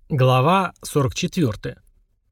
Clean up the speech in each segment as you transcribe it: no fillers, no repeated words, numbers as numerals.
Глава 44.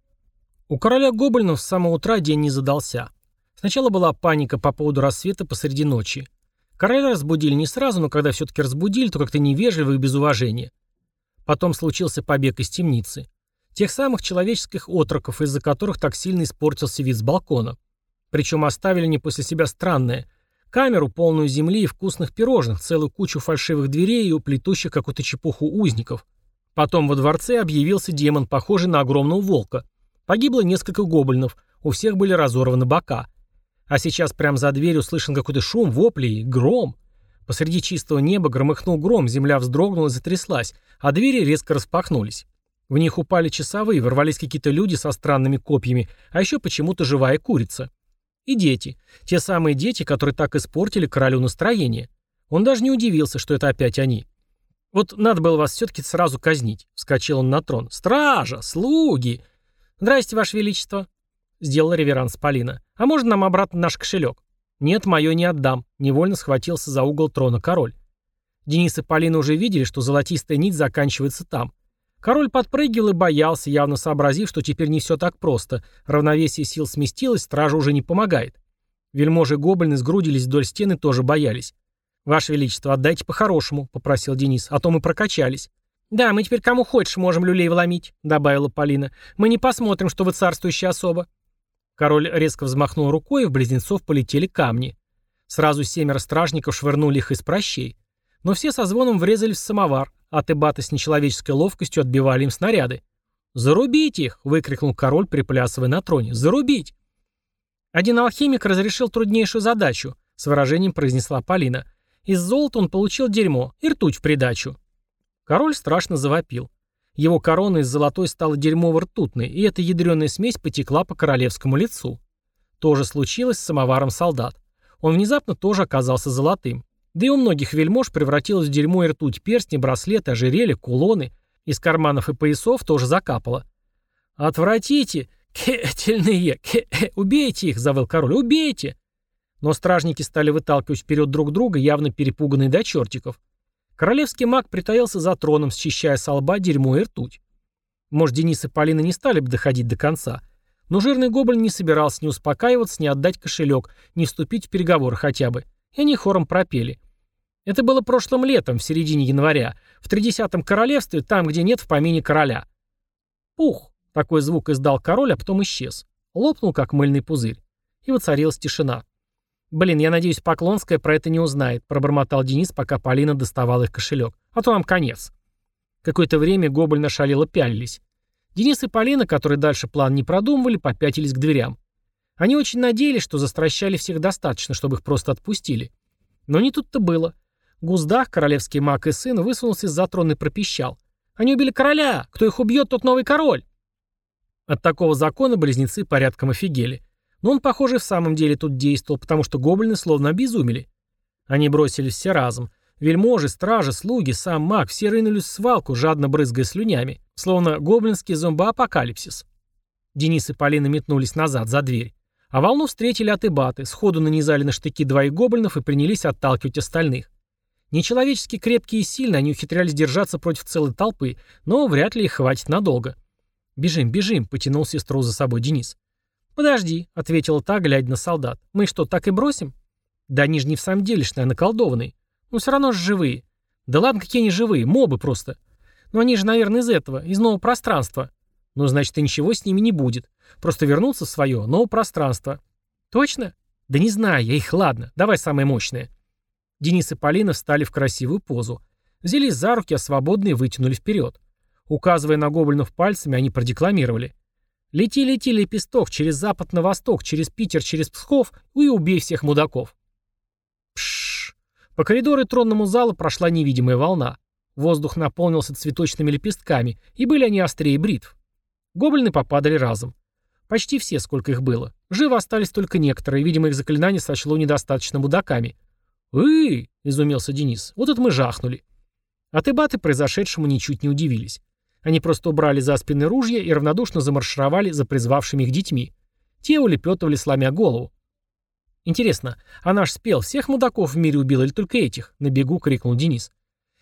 У короля гоблинов с самого утра день не задался. Сначала была паника по поводу рассвета посреди ночи. Короля разбудили не сразу, но когда все-таки разбудили, то как-то невежливо и без уважения. Потом случился побег из темницы. Тех самых человеческих отроков, из-за которых так сильно испортился вид с балкона. Причем оставили они после себя странное. Камеру, полную земли и вкусных пирожных, целую кучу фальшивых дверей и уплетущих какую-то чепуху узников. Потом во дворце объявился демон, похожий на огромного волка. Погибло несколько гоблинов, у всех были разорваны бока. А сейчас прямо за дверью слышен какой-то шум, вопли и гром. Посреди чистого неба громыхнул гром, земля вздрогнула и затряслась, а двери резко распахнулись. В них упали часовые, ворвались какие-то люди со странными копьями, а еще почему-то живая курица. И дети. Те самые дети, которые так испортили королю настроение. Он даже не удивился, что это опять они. «Вот надо было вас все-таки сразу казнить», — вскочил он на трон. «Стража! Слуги!» «Здрасте, Ваше Величество», — сделала реверанс Полина. «А можно нам обратно наш кошелек?» «Нет, мое не отдам», — невольно схватился за угол трона король. Денис и Полина уже видели, что золотистая нить заканчивается там. Король подпрыгивал и боялся, явно сообразив, что теперь не все так просто. Равновесие сил сместилось, стража уже не помогает. Вельможи-гоблины сгрудились вдоль стены, тоже боялись. «Ваше Величество, отдайте по-хорошему», — попросил Денис, — «а то мы прокачались». «Да, мы теперь кому хочешь можем люлей вломить», — добавила Полина. «Мы не посмотрим, что вы царствующая особа». Король резко взмахнул рукой, и в близнецов полетели камни. Сразу 7 стражников швырнули их из пращей. Но все со звоном врезались в самовар, а тебаты с нечеловеческой ловкостью отбивали им снаряды. «Зарубить их!» — выкрикнул король, приплясывая на троне. «Зарубить!» «Один алхимик разрешил труднейшую задачу», — с выражением произнесла Полина. «Из золота он получил дерьмо и ртуть в придачу». Король страшно завопил. Его корона из золотой стала дерьмово-ртутной, и эта ядреная смесь потекла по королевскому лицу. То же случилось с самоваром солдат. Он внезапно тоже оказался золотым. Да и у многих вельмож превратилось в дерьмо и ртуть перстни, браслеты, ожерелья, кулоны. Из карманов и поясов тоже закапало. «Отвратите! Кетельные! Убейте их!» — завыл король. «Убейте!» Но стражники стали выталкивать вперед друг друга, явно перепуганные до чертиков. Королевский маг притаился за троном, счищая со лба дерьмо и ртуть. Может, Денис и Полина не стали бы доходить до конца. Но жирный гоблин не собирался ни успокаиваться, ни отдать кошелек, ни вступить в переговоры хотя бы. И они хором пропели. Это было прошлым летом, в середине января, в 30-м королевстве, там, где нет в помине короля. Пух! Такой звук издал король, а потом исчез. Лопнул, как мыльный пузырь. И воцарилась тишина. «Блин, я надеюсь, Поклонская про это не узнает», — пробормотал Денис, пока Полина доставала их кошелек. «А то нам конец». Какое-то время гоблины шалело пялились. Денис и Полина, которые дальше план не продумывали, попятились к дверям. Они очень надеялись, что застращали всех достаточно, чтобы их просто отпустили. Но не тут-то было. Гуздах, королевский маг и сын, высунулся из-за трона и пропищал. «Они убили короля! Кто их убьет, тот новый король!» От такого закона близнецы порядком офигели. Но он, похоже, в самом деле тут действовал, потому что гоблины словно обезумели. Они бросились все разом. Вельможи, стражи, слуги, сам маг, все рынулись в свалку, жадно брызгая слюнями, словно гоблинский зомбоапокалипсис. Денис и Полина метнулись назад, за дверь. А волну встретили атыбаты, сходу нанизали на штыки 2 гоблинов и принялись отталкивать остальных. Нечеловечески крепкие и сильные, они ухитрялись держаться против целой толпы, но вряд ли их хватит надолго. «Бежим, бежим», — потянул сестру за собой Денис. «Подожди», — ответила та, глядя на солдат. «Мы что, так и бросим?» «Да они же не в самом деле, что наколдованные. Ну все равно же живые». «Да ладно, какие они живые, мобы просто». «Но они же, наверное, из этого, из нового пространства». «Ну, значит, и ничего с ними не будет. Просто вернуться в свое новое пространство». «Точно?» «Да не знаю я их, ладно. Давай самое мощное». Денис и Полина встали в красивую позу. Взялись за руки, а свободные вытянули вперед. Указывая на гоблинов пальцами, они продекламировали. «Лети, лети, лепесток, через запад на восток, через Питер, через Псков и убей всех мудаков». Пшшш. По коридору и тронному залу прошла невидимая волна. Воздух наполнился цветочными лепестками, и были они острее бритв. Гоблины попадали разом. Почти все, сколько их было. Живы остались только некоторые, видимо, их заклинание сочло недостаточно мудаками. Изумился Денис. «Вот это мы жахнули». Атыбаты произошедшему ничуть не удивились. Они просто убрали за спины ружья и равнодушно замаршировали за призвавшими их детьми. Те улепетывали, сломя голову. «Интересно, а наш спел всех мудаков в мире убил или только этих?» — на бегу крикнул Денис.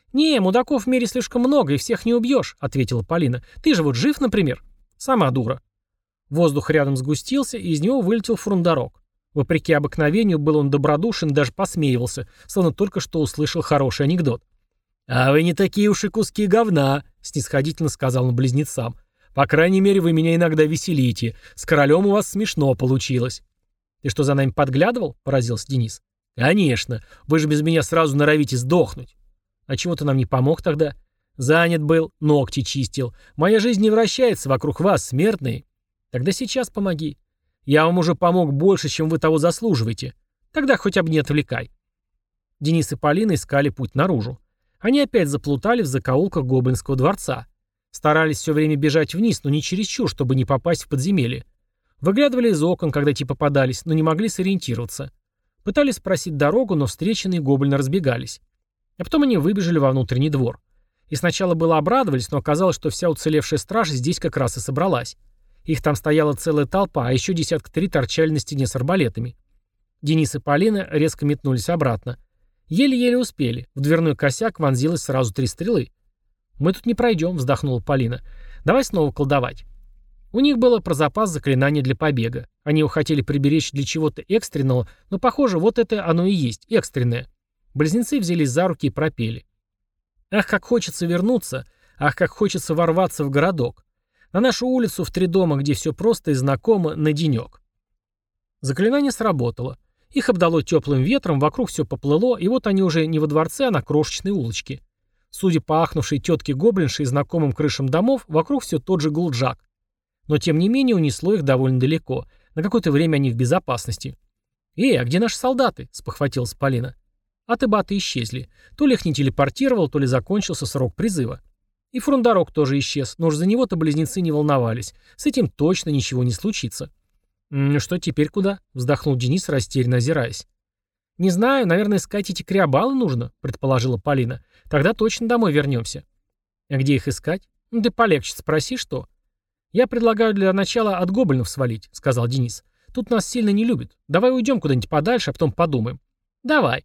«Не, мудаков в мире слишком много, и всех не убьешь», — ответила Полина. «Ты же вот жив, например?» «Сама дура». Воздух рядом сгустился, и из него вылетел фрундарок. Вопреки обыкновению был он добродушен и даже посмеивался, словно только что услышал хороший анекдот. «А вы не такие уж и куски говна», — снисходительно сказал он близнецам. «По крайней мере, вы меня иногда веселите. С королем у вас смешно получилось». «Ты что, за нами подглядывал?» — поразился Денис. «Конечно. Вы же без меня сразу норовите сдохнуть». «А чего ты нам не помог тогда?» «Занят был, ногти чистил. Моя жизнь не вращается вокруг вас, смертные». «Тогда сейчас помоги». «Я вам уже помог больше, чем вы того заслуживаете. Тогда хотя бы не отвлекай». Денис и Полина искали путь наружу. Они опять заплутали в закоулках Гоблинского дворца. Старались все время бежать вниз, но не чересчур, чтобы не попасть в подземелье. Выглядывали из окон, когда те попадались, но не могли сориентироваться. Пытались спросить дорогу, но встреченные гоблины разбегались. А потом они выбежали во внутренний двор. И сначала было обрадовались, но оказалось, что вся уцелевшая стража здесь как раз и собралась. Их там стояла целая толпа, а еще десятка три торчали на стене с арбалетами. Денис и Полина резко метнулись обратно. Еле-еле успели. В дверной косяк вонзилось сразу 3 стрелы. «Мы тут не пройдем», — вздохнула Полина. «Давай снова колдовать». У них было про запас заклинания для побега. Они его хотели приберечь для чего-то экстренного, но, похоже, вот это оно и есть, экстренное. Близнецы взялись за руки и пропели. «Ах, как хочется вернуться! Ах, как хочется ворваться в городок! На нашу улицу в 3 дома, где все просто и знакомо, на денек». Заклинание сработало. Их обдало теплым ветром, вокруг все поплыло, и вот они уже не во дворце, а на крошечной улочке. Судя по ахнувшей тетке-гоблинше и знакомым крышам домов, вокруг все тот же Гулджак. Но тем не менее унесло их довольно далеко. На какое-то время они в безопасности. «Эй, а где наши солдаты?» — спохватилась Полина. Аты-баты исчезли. То ли их не телепортировал, то ли закончился срок призыва. И фрундарок тоже исчез, но уж за него-то близнецы не волновались. С этим точно ничего не случится. «Ну что, теперь куда?» — вздохнул Денис, растерянно озираясь. «Не знаю, наверное, искать эти криобалы нужно», — предположила Полина. «Тогда точно домой вернемся». «А где их искать?» «Ну ты полегче спроси, что». «Я предлагаю для начала от гоблинов свалить», — сказал Денис. «Тут нас сильно не любят. Давай уйдем куда-нибудь подальше, а потом подумаем». «Давай».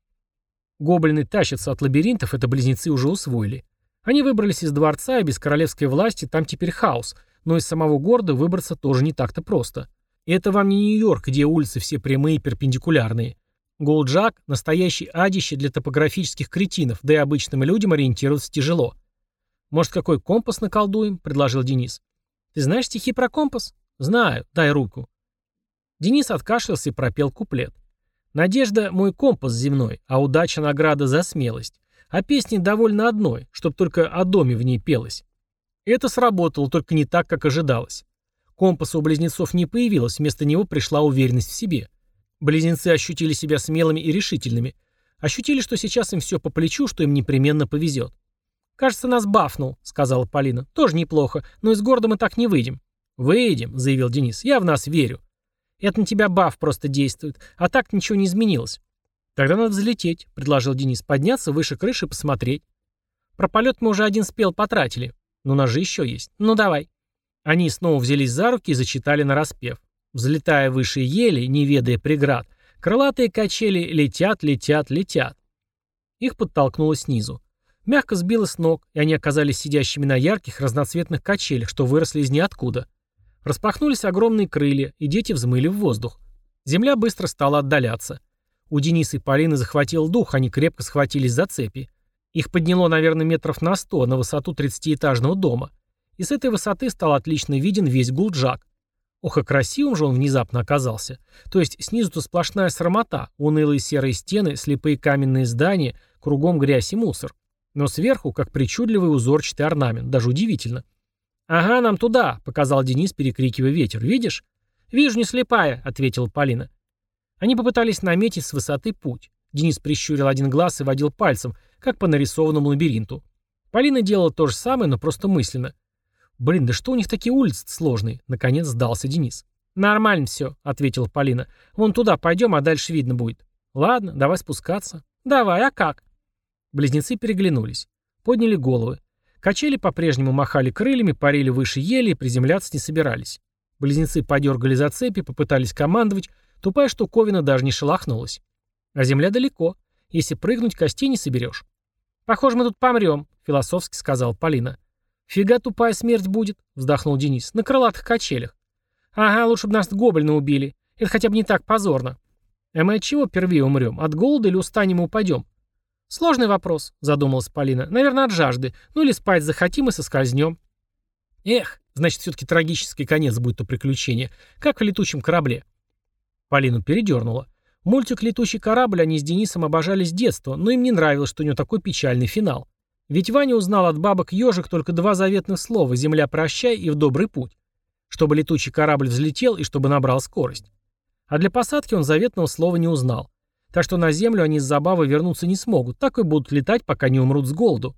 Гоблины тащатся от лабиринтов, это близнецы уже усвоили. Они выбрались из дворца, и без королевской власти там теперь хаос, но из самого города выбраться тоже не так-то просто. И это вам не Нью-Йорк, где улицы все прямые и перпендикулярные. Голджак – настоящий адище для топографических кретинов, да и обычным людям ориентироваться тяжело. «Может, какой компас наколдуем?» – предложил Денис. «Ты знаешь стихи про компас?» «Знаю. Дай руку». Денис откашлялся и пропел куплет. «Надежда – мой компас земной, а удача – награда за смелость. А песни довольно одной, чтоб только о доме в ней пелось». Это сработало, только не так, как ожидалось. Компаса у близнецов не появилось, вместо него пришла уверенность в себе. Близнецы ощутили себя смелыми и решительными. Ощутили, что сейчас им все по плечу, что им непременно повезет. «Кажется, нас бафнул», — сказала Полина. «Тоже неплохо, но из города мы так не выйдем». «Выйдем», — заявил Денис. «Я в нас верю». «Это на тебя баф просто действует, а так ничего не изменилось». «Тогда надо взлететь», — предложил Денис. «Подняться выше крыши и посмотреть». «Про полет мы уже один спел потратили. Но у нас же еще есть. Ну давай». Они снова взялись за руки и зачитали нараспев. Взлетая выше ели, не ведая преград, крылатые качели летят, летят, летят. Их подтолкнуло снизу. Мягко сбило с ног, и они оказались сидящими на ярких разноцветных качелях, что выросли из ниоткуда. Распахнулись огромные крылья, и дети взмыли в воздух. Земля быстро стала отдаляться. У Дениса и Полины захватил дух, они крепко схватились за цепи. Их подняло, наверное, метров на 100 на высоту 30-этажного дома. И с этой высоты стал отлично виден весь Гулджак. Ох, и красивым же он внезапно оказался. То есть снизу-то сплошная срамота, унылые серые стены, слепые каменные здания, кругом грязь и мусор. Но сверху, как причудливый узорчатый орнамент, даже удивительно. «Ага, нам туда», — показал Денис, перекрикивая ветер. «Видишь?» «Вижу, не слепая», — ответила Полина. Они попытались наметить с высоты путь. Денис прищурил один глаз и водил пальцем, как по нарисованному лабиринту. Полина делала то же самое, но просто мысленно. «Блин, да что у них такие улицы сложные?» Наконец сдался Денис. «Нормально все», — ответила Полина. «Вон туда пойдем, а дальше видно будет». «Ладно, давай спускаться». «Давай, а как?» Близнецы переглянулись. Подняли головы. Качели по-прежнему махали крыльями, парили выше ели и приземляться не собирались. Близнецы подергали за цепи, попытались командовать. Тупая штуковина даже не шелохнулась. А земля далеко. Если прыгнуть, костей не соберешь. «Похоже, мы тут помрем», — философски сказала Полина. «Фига тупая смерть будет», — вздохнул Денис. «На крылатых качелях». «Ага, лучше бы нас гоблины убили. Это хотя бы не так позорно». «А мы от чего первее умрем? От голода или устанем и упадем?» «Сложный вопрос», — задумалась Полина. «Наверное, от жажды. Ну или спать захотим и соскользнем». «Эх, значит, все-таки трагический конец будет у приключения, как в летучем корабле». Полину передернуло. Мультик «Летучий корабль» они с Денисом обожали с детства, но им не нравилось, что у него такой печальный финал. Ведь Ваня узнал от бабок ежик только два заветных слова «Земля, прощай» и «В добрый путь», чтобы летучий корабль взлетел и чтобы набрал скорость. А для посадки он заветного слова не узнал. Так что на Землю они с забавой вернуться не смогут, так и будут летать, пока не умрут с голоду.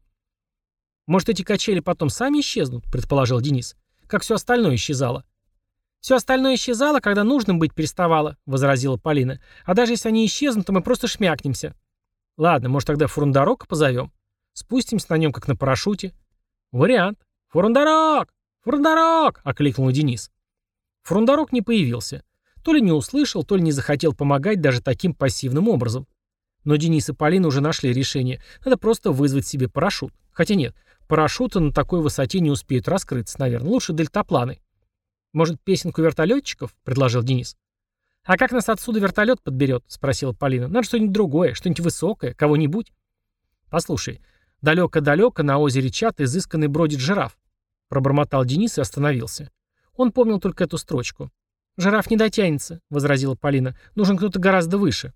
«Может, эти качели потом сами исчезнут?» — предположил Денис. «Как все остальное исчезало». «Все остальное исчезало, когда нужным быть переставало», — возразила Полина. «А даже если они исчезнут, то мы просто шмякнемся». «Ладно, может, тогда Фурундарока позовем? Спустимся на нем, как на парашюте». «Вариант. Фурундарок! Фурундарок!» — окликнул Денис. Фурундарок не появился. То ли не услышал, то ли не захотел помогать даже таким пассивным образом. Но Денис и Полина уже нашли решение. Надо просто вызвать себе парашют. Хотя нет, парашюты на такой высоте не успеют раскрыться, наверное. Лучше дельтапланы. «Может, песенку вертолетчиков?» — предложил Денис. «А как нас отсюда вертолет подберет?» — спросила Полина. «Надо что-нибудь другое, что-нибудь высокое, кого-нибудь». «Послушай, далеко-далеко на озере Чат изысканный бродит жираф», — пробормотал Денис и остановился. Он помнил только эту строчку. «Жираф не дотянется», — возразила Полина. «Нужен кто-то гораздо выше».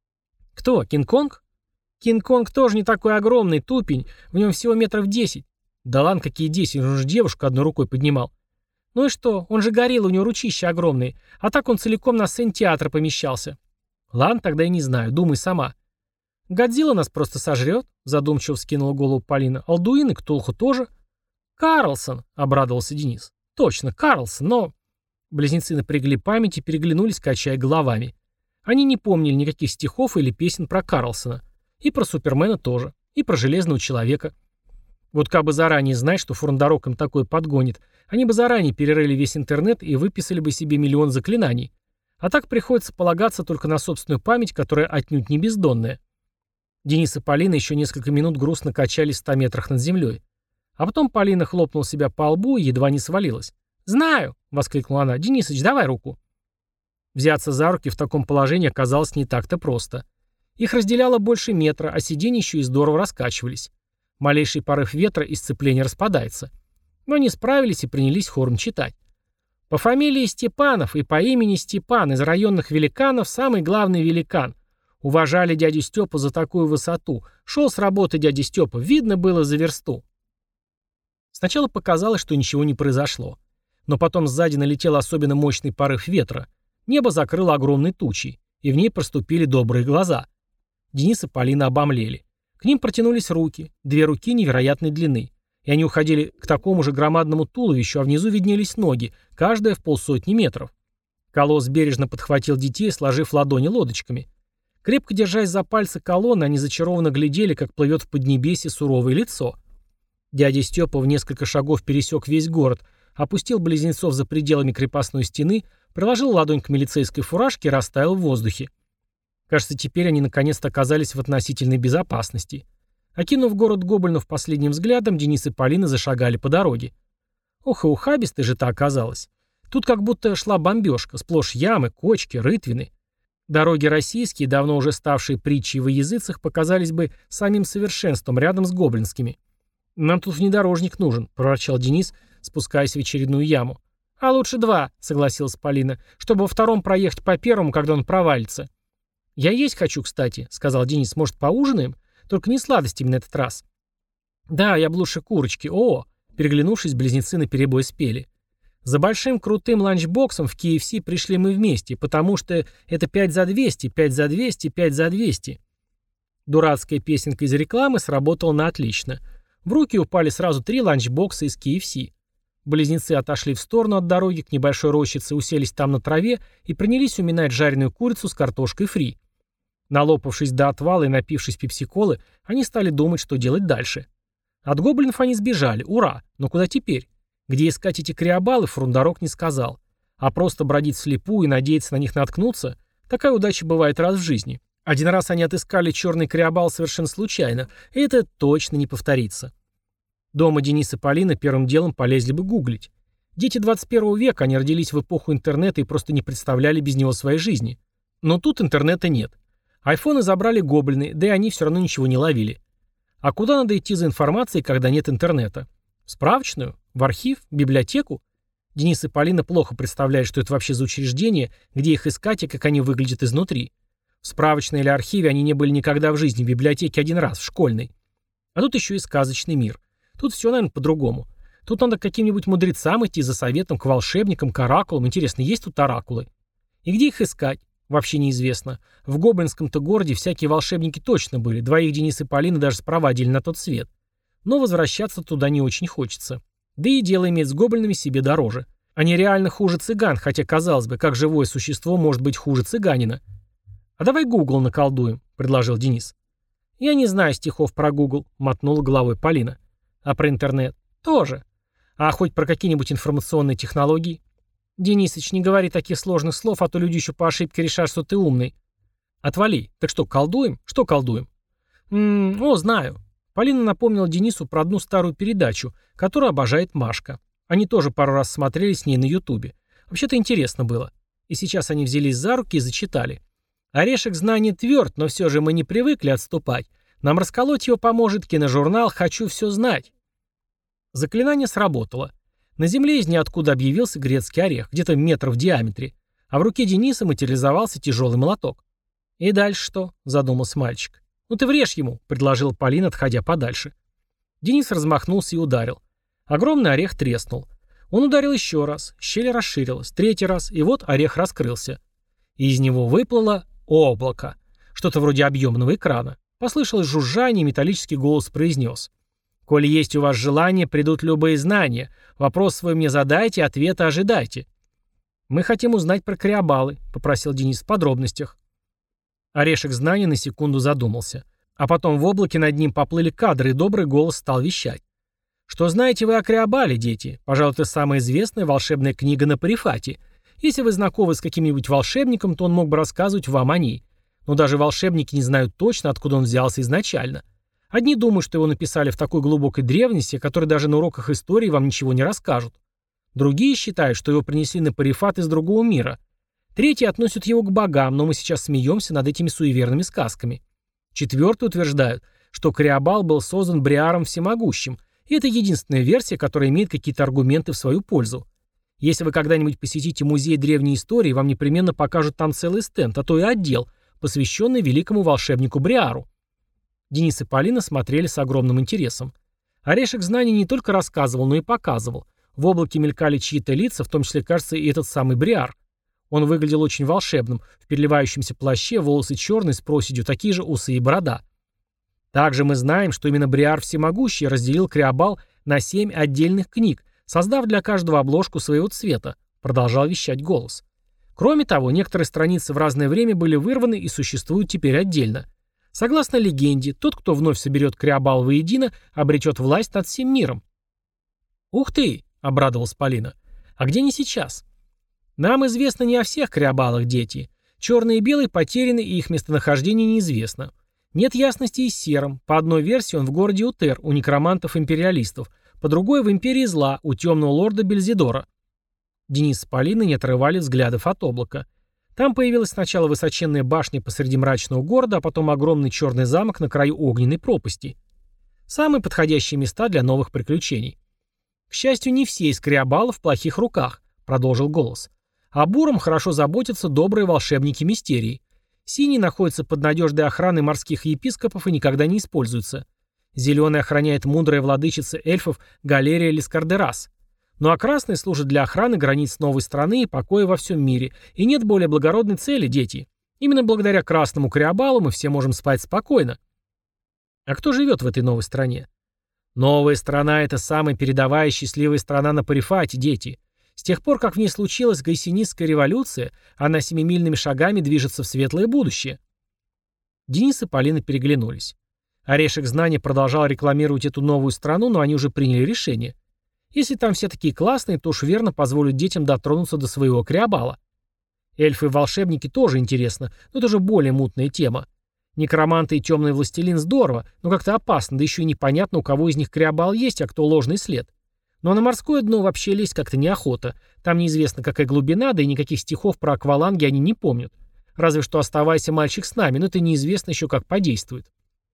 «Кто? Кинг-Конг?» «Кинг-Конг тоже не такой огромный, тупень. В нем всего метров 10. «Да ладно, какие 10, он же девушку одной рукой поднимал». «Ну и что? Он же горилла, у него ручища огромные. А так он целиком на сцене театра помещался». «Ладно, тогда я не знаю. Думай сама». «Годзилла нас просто сожрет», — задумчиво вскинула голову Полина. «Алдуин и Ктулху тоже». «Карлсон», — обрадовался Денис. «Точно, Карлсон, но...» Близнецы напрягли память и переглянулись, качая головами. Они не помнили никаких стихов или песен про Карлсона. И про Супермена тоже. И про Железного Человека. Вот как бы заранее знать, что Фурундарок им такое подгонит, они бы заранее перерыли весь интернет и выписали бы себе миллион заклинаний. А так приходится полагаться только на собственную память, которая отнюдь не бездонная. Денис и Полина еще несколько минут грустно качались в 100 метрах над землей. А потом Полина хлопнула себя по лбу и едва не свалилась. «Знаю!» — воскликнула она. «Денисыч, давай руку!» Взяться за руки в таком положении оказалось не так-то просто. Их разделяло больше метра, а сиденья еще и здорово раскачивались. Малейший порыв ветра и сцепление распадается. Но они справились и принялись хором читать. По фамилии Степанов и по имени Степан из районных великанов самый главный великан. Уважали дядю Степу за такую высоту. Шел с работы дядя Степа, видно было за версту. Сначала показалось, что ничего не произошло. Но потом сзади налетел особенно мощный порыв ветра. Небо закрыло огромной тучей, и в ней проступили добрые глаза. Денис и Полина обомлели. К ним протянулись руки, две руки невероятной длины. И они уходили к такому же громадному туловищу, а внизу виднелись ноги, каждая в 150 метров. Колосс бережно подхватил детей, сложив ладони лодочками. Крепко держась за пальцы колонны, они зачарованно глядели, как плывет в поднебесье суровое лицо. Дядя Степа в несколько шагов пересек весь город, опустил близнецов за пределами крепостной стены, приложил ладонь к милицейской фуражке и растаял в воздухе. Кажется, теперь они наконец-то оказались в относительной безопасности. Окинув город гоблинов последним взглядом, Денис и Полина зашагали по дороге. Ох, и ухабистой же-то оказалось. Тут как будто шла бомбежка, сплошь ямы, кочки, рытвины. Дороги российские, давно уже ставшие притчей во языцах, показались бы самим совершенством рядом с гоблинскими. «Нам тут внедорожник нужен», — проворчал Денис, спускаясь в очередную яму. «А лучше два», — согласилась Полина, «чтобы во втором проехать по первому, когда он провалится». «Я есть хочу, кстати», — сказал Денис. «Может, поужинаем? Только не сладостями на этот раз». «Да, я бы лучше курочки. О!» Переглянувшись, близнецы наперебой спели. «За большим крутым ланчбоксом в KFC пришли мы вместе, потому что это 5 за 200, 5 за 200, 5 за 200». Дурацкая песенка из рекламы сработала на отлично. В руки упали сразу 3 ланчбокса из KFC. Близнецы отошли в сторону от дороги к небольшой рощице, уселись там на траве и принялись уминать жареную курицу с картошкой фри. Налопавшись до отвала и напившись пепси-колы, они стали думать, что делать дальше. От гоблинов они сбежали, ура! Но куда теперь? Где искать эти криобалы, Фурундарок не сказал. А просто бродить вслепую и надеяться на них наткнуться, такая удача бывает раз в жизни. Один раз они отыскали черный криобал совершенно случайно, и это точно не повторится. Дома Денис и Полина первым делом полезли бы гуглить. Дети 21 века, они родились в эпоху интернета и просто не представляли без него своей жизни. Но тут интернета нет. Айфоны забрали гоблины, да и они все равно ничего не ловили. А куда надо идти за информацией, когда нет интернета? В справочную? В архив? В библиотеку? Денис и Полина плохо представляют, что это вообще за учреждение, где их искать и как они выглядят изнутри. В справочной или архиве они не были никогда в жизни, в библиотеке один раз, в школьной. А тут еще и сказочный мир. Тут все, наверное, по-другому. Тут надо к каким-нибудь мудрецам идти за советом, к волшебникам, к оракулам. Интересно, есть тут оракулы? И где их искать? Вообще неизвестно. В гоблинском-то городе всякие волшебники точно были. Двоих Денис и Полина даже спровадили на тот свет. Но возвращаться туда не очень хочется. Да и дело иметь с гоблинами себе дороже. Они реально хуже цыган, хотя, казалось бы, как живое существо может быть хуже цыганина. «А давай Google наколдуем», — предложил Денис. «Я не знаю стихов про Google», — мотнула головой Полина. «А про интернет?» «Тоже. А хоть про какие-нибудь информационные технологии?» «Денисыч, не говори таких сложных слов, а то люди еще по ошибке решат, что ты умный». «Отвали. Так что, колдуем? Что колдуем?» Знаю». Полина напомнила Денису про одну старую передачу, которую обожает Машка. Они тоже пару раз смотрели с ней на Ютубе. Вообще-то интересно было. И сейчас они взялись за руки и зачитали. «Орешек знаний тверд, но все же мы не привыкли отступать. Нам расколоть его поможет киножурнал «Хочу все знать». Заклинание сработало. На земле из ниоткуда объявился грецкий орех, где-то метр в диаметре, а в руке Дениса материализовался тяжелый молоток. «И дальше что?» – задумался мальчик. «Ну ты врежь ему», – предложила Полина, отходя подальше. Денис размахнулся и ударил. Огромный орех треснул. Он ударил еще раз, щель расширилась, третий раз, и вот орех раскрылся. И из него выплыло облако, что-то вроде объемного экрана. Послышалось жужжание, и металлический голос произнес: «Коли есть у вас желание, придут любые знания. Вопрос свой мне задайте, ответа ожидайте». «Мы хотим узнать про криобалы», — попросил Денис в подробностях. Орешек знаний на секунду задумался. А потом в облаке над ним поплыли кадры, и добрый голос стал вещать. «Что знаете вы о криобале, дети? Пожалуй, это самая известная волшебная книга на Парифате. Если вы знакомы с каким-нибудь волшебником, то он мог бы рассказывать вам о ней. Но даже волшебники не знают точно, откуда он взялся изначально. Одни думают, что его написали в такой глубокой древности, о которой даже на уроках истории вам ничего не расскажут. Другие считают, что его принесли на Парифат из другого мира. Третьи относят его к богам, но мы сейчас смеемся над этими суеверными сказками. Четвертые утверждают, что криобал был создан Бриаром Всемогущим, и это единственная версия, которая имеет какие-то аргументы в свою пользу. Если вы когда-нибудь посетите музей древней истории, вам непременно покажут там целый стенд, а то и отдел, посвященный великому волшебнику Бриару. Денис и Полина смотрели с огромным интересом. Орешек знаний не только рассказывал, но и показывал. В облаке мелькали чьи-то лица, в том числе, кажется, и этот самый Бриар. Он выглядел очень волшебным, в переливающемся плаще, волосы черные, с проседью, такие же усы и борода. Также мы знаем, что именно Бриар Всемогущий разделил криобал на 7 отдельных книг, создав для каждого обложку своего цвета, продолжал вещать голос. Кроме того, некоторые страницы в разное время были вырваны и существуют теперь отдельно. Согласно легенде, тот, кто вновь соберет криобал воедино, обретет власть над всем миром. «Ух ты!» — обрадовалась Полина. «А где они сейчас?» «Нам известно не о всех криобалах, дети. Черный и белый потеряны, и их местонахождение неизвестно. Нет ясности и с серым. По одной версии он в городе Утер, у некромантов-империалистов, по другой — в империи зла, у темного лорда Бельзидора». Денис с Полиной не отрывали взглядов от облака. Там появилась сначала высоченная башня посреди мрачного города, а потом огромный черный замок на краю огненной пропасти. Самые подходящие места для новых приключений. «К счастью, не все из криобалов в плохих руках», — продолжил голос. «О буром хорошо заботятся добрые волшебники мистерии. Синий находится под надежной охраной морских епископов и никогда не используется. Зеленый охраняет мудрая владычица эльфов Галерия Лискардерас. Ну а красный служит для охраны границ новой страны и покоя во всем мире. И нет более благородной цели, дети. Именно благодаря красному криобалу мы все можем спать спокойно». «А кто живет в этой новой стране?» «Новая страна — это самая передовая счастливая страна на Парифате, дети. С тех пор, как в ней случилась Гайсинистская революция, она семимильными шагами движется в светлое будущее». Денис и Полина переглянулись. Орешек знаний продолжал рекламировать эту новую страну, но они уже приняли решение. Если там все такие классные, то уж верно позволят детям дотронуться до своего криобала. Эльфы и волшебники тоже интересно, но это уже более мутная тема. Некроманты и темный властелин здорово, но как-то опасно, да еще и непонятно, у кого из них криобал есть, а кто ложный след. Но на морское дно вообще лезть как-то неохота. Там неизвестно, какая глубина, да и никаких стихов про акваланги они не помнят. Разве что «оставайся, мальчик, с нами», но это неизвестно еще как подействует.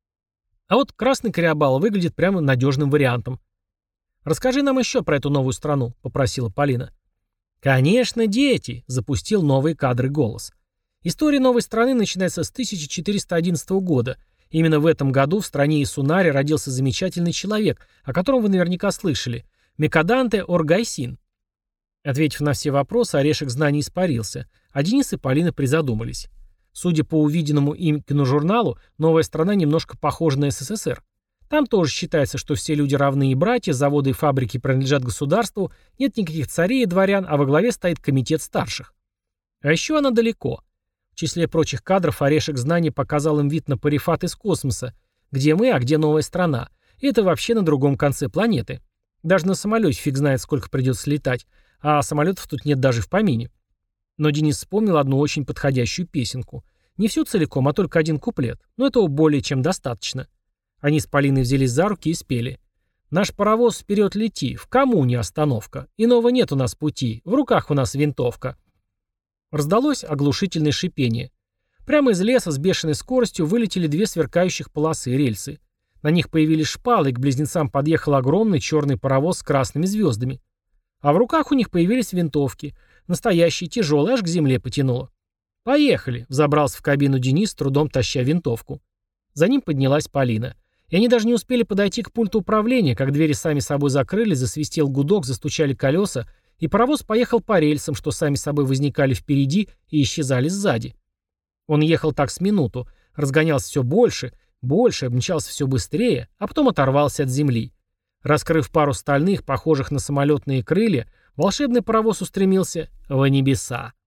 А вот красный криобал выглядит прямо надежным вариантом. «Расскажи нам еще про эту новую страну», — попросила Полина. «Конечно, дети», — запустил новые кадры голос. История новой страны начинается с 1411 года. Именно в этом году в стране Исунари родился замечательный человек, о котором вы наверняка слышали — Мекаданте Оргайсин. Ответив на все вопросы, орешек знаний испарился, а Денис и Полина призадумались. Судя по увиденному им киножурналу, новая страна немножко похожа на СССР. Там тоже считается, что все люди равны и братья, заводы и фабрики принадлежат государству, нет никаких царей и дворян, а во главе стоит комитет старших. А еще она далеко. В числе прочих кадров орешек знаний показал им вид на Парифат из космоса, где мы, а где новая страна. И это вообще на другом конце планеты. Даже на самолете фиг знает, сколько придется летать, а самолетов тут нет даже в помине. Но Денис вспомнил одну очень подходящую песенку. Не всю целиком, а только один куплет. Но этого более чем достаточно. Они с Полиной взялись за руки и спели. «Наш паровоз вперед лети, в коммуне остановка. Иного нет у нас пути, в руках у нас винтовка». Раздалось оглушительное шипение. Прямо из леса с бешеной скоростью вылетели две сверкающих полосы рельсы. На них появились шпалы, и к близнецам подъехал огромный черный паровоз с красными звездами. А в руках у них появились винтовки. Настоящие, тяжелые, аж к земле потянуло. «Поехали!» — взобрался в кабину Денис, с трудом таща винтовку. За ним поднялась Полина. И они даже не успели подойти к пульту управления, как двери сами собой закрылись, засвистел гудок, застучали колеса, и паровоз поехал по рельсам, что сами собой возникали впереди и исчезали сзади. Он ехал так с минуту, разгонялся все больше, обмчался все быстрее, а потом оторвался от земли. Раскрыв пару стальных, похожих на самолетные крылья, волшебный паровоз устремился в небеса.